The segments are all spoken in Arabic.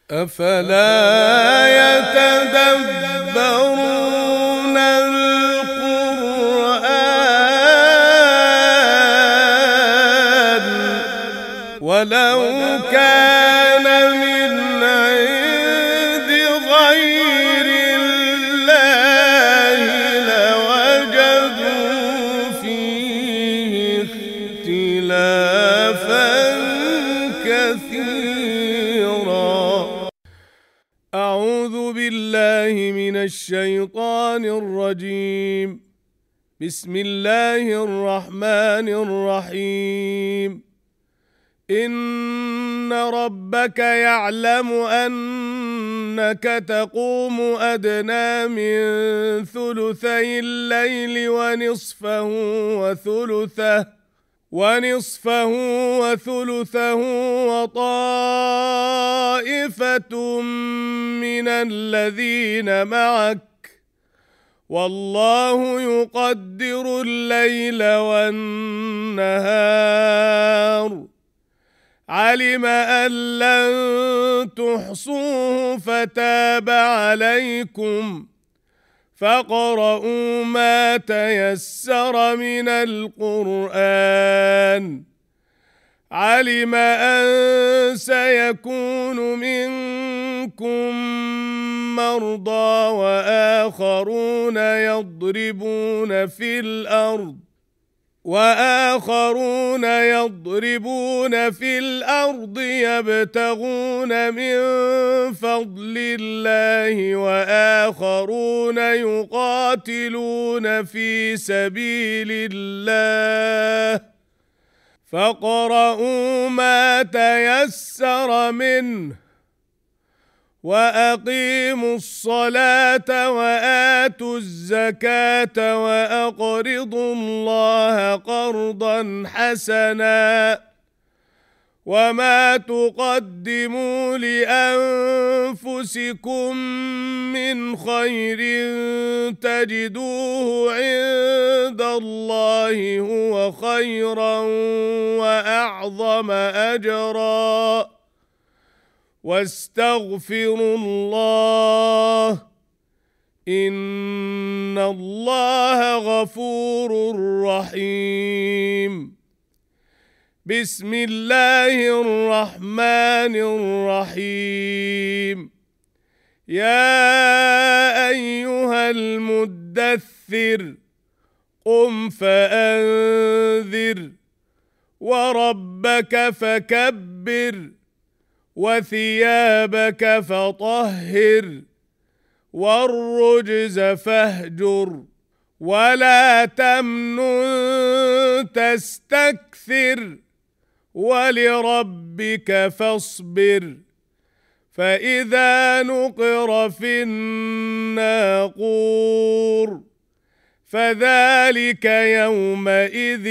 أفلا يتدبرون القرآن ولو كان من عند غير الله لوجدوا فيه اختلافا كثيرا. أعوذ بالله من الشيطان الرجيم. بسم الله الرحمن الرحيم. إن ربك يعلم أنك تقوم أدنى من ثلثي الليل ونصفه وثلثه وطائفة من الذين معك والله يقدر الليل والنهار علم أن لن تحصوه فتاب عليكم فاقرؤوا ما تيسر من القرآن علم أن سيكون منكم مرضى وآخرون يضربون في الأرض يبتغون من فضل الله وآخرون يقاتلون في سبيل الله فاقرؤوا ما تيسر منه وأقيموا الصلاة وآتوا الزكاة وأقرضوا الله قرضا حسنا وما تقدموا لأنفسكم من خير تجدوه عند الله هو خيرا وأعظم أجرا واستغفروا الله إن الله غفور رحيم. بسم الله الرحمن الرحيم. يا أيها المدثر قم فأنذر وربك فكبر وثيابك فطهر والرجز فاهجر ولا تمنن تستكثر ولربك فاصبر فإذا نقر في الناقور فذلك يومئذ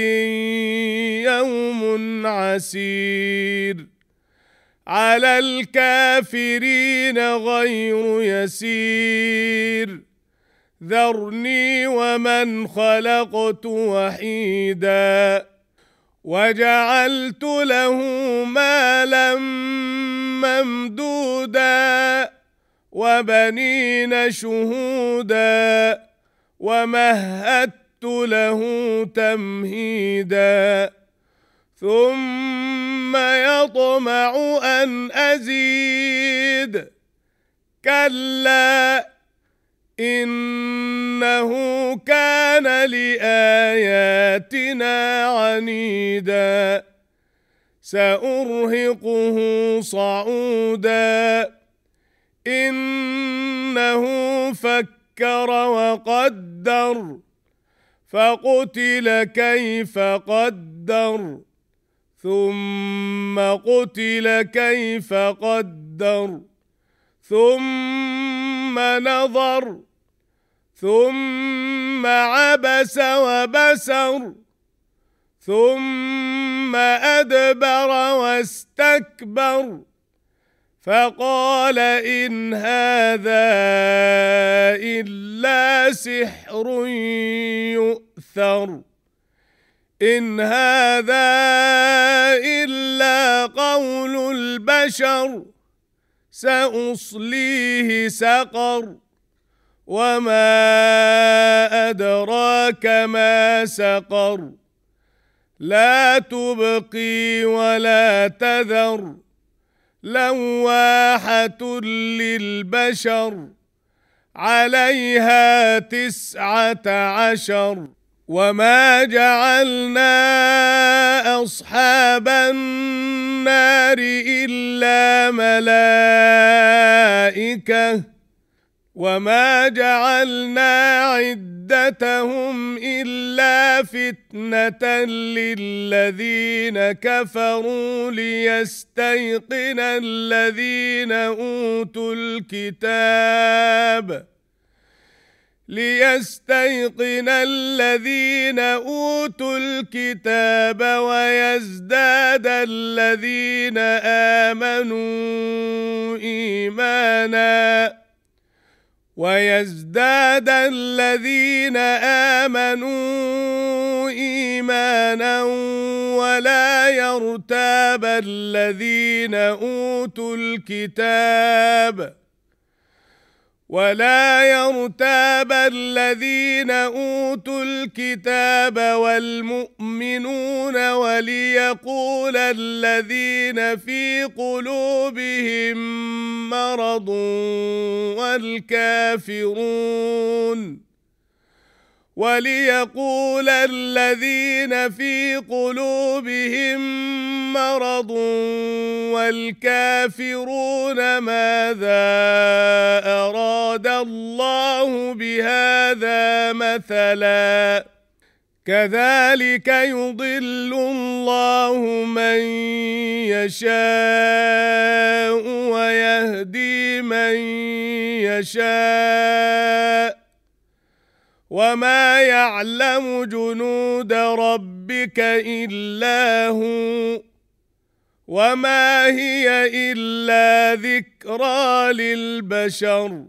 يوم عسير على الكافرين غير يسير ذرني ومن خلقت وحيدا وجعلت له مالا ممدودا وبنين شهودا ومهدت له تمهيدا ثم يطمع أن أزيد كلا إنه كان لآياتنا عنيدا سأرهقه صعودا إنه فكر وقدر فقتل كيف قدر ثم قتل كيف قدر ثم نظر ثم عبس وبسر ثم أدبر واستكبر فقال إن هذا إلا سحر يؤثر إن هذا إلا قول البشر سأصليه سقر وما أدراك ما سقر لا تبقي ولا تذر لواحة للبشر عليها 19 وما جعلنا أصحاب النار إلا ملائكة وما جعلنا عدتهم إلا فتنة للذين كفروا ليستيقن الذين أوتوا الكتاب ويزداد الذين آمنوا إيمانا ولا يرتاب الذين أوتوا الكتاب والمؤمنون وليقول الذين في قلوبهم مرض والكافرون ماذا أراد الله بهذا مثلا كذلك يضل الله من يشاء ويهدي من يشاء وما يعلم جنود ربك إلا هو وما هي إلا ذكرى للبشر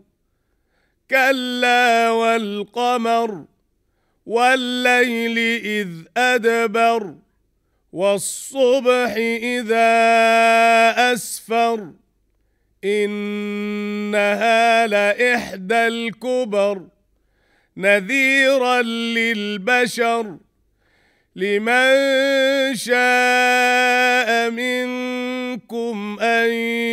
كلا والقمر والليل إذ أدبر والصبح إذا أسفر إنها لإحدى الكبر نذيرا للبشر لمن شاء منكم أن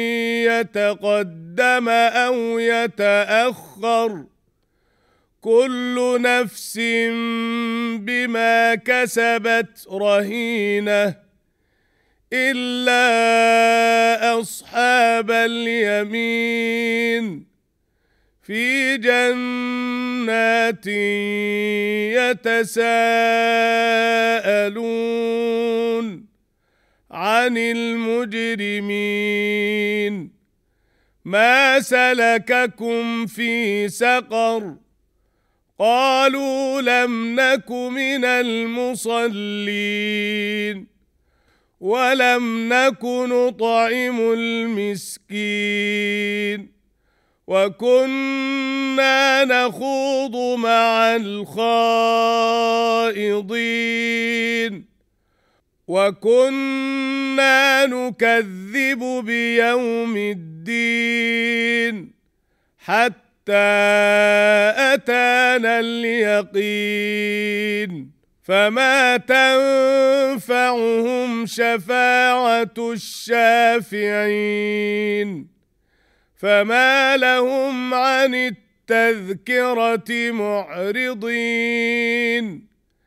يتقدم أو يتأخر كل نفس بما كسبت رهينة إلا أصحاب اليمين في جنات يتساءلون عن المجرمين ما سلككم في سقر قالوا لم نك من المصلين ولم نك نطعم المسكين وكنا نخوض مع الخائضين وكنا نكذب بيوم الدين حتى أتانا اليقين فما تنفعهم شفاعة الشافعين فما لهم عن التذكرة معرضين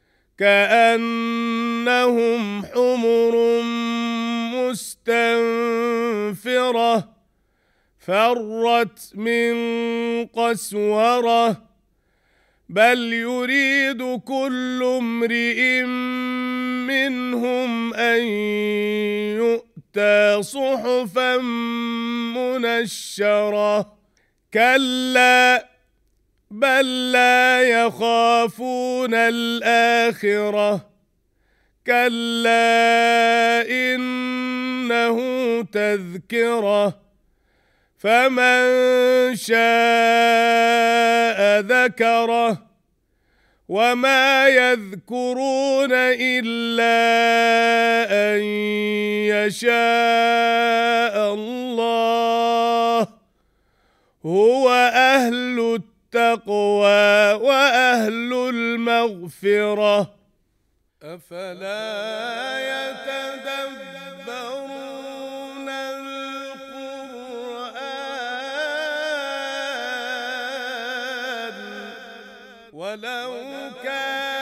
كأنهم حمر مستنفرة فرت من قسورة بل يريد كل امرئ منهم أن يؤتى صحفا منشرة كلا بل لا يخافون الآخرة كلا إنه تذكرة فمن شاء ذكره وما يذكرون إلا أن يشاء الله هو أهل التقوى وأهل المغفرة أفلا يتدبرون القرآن ولو كان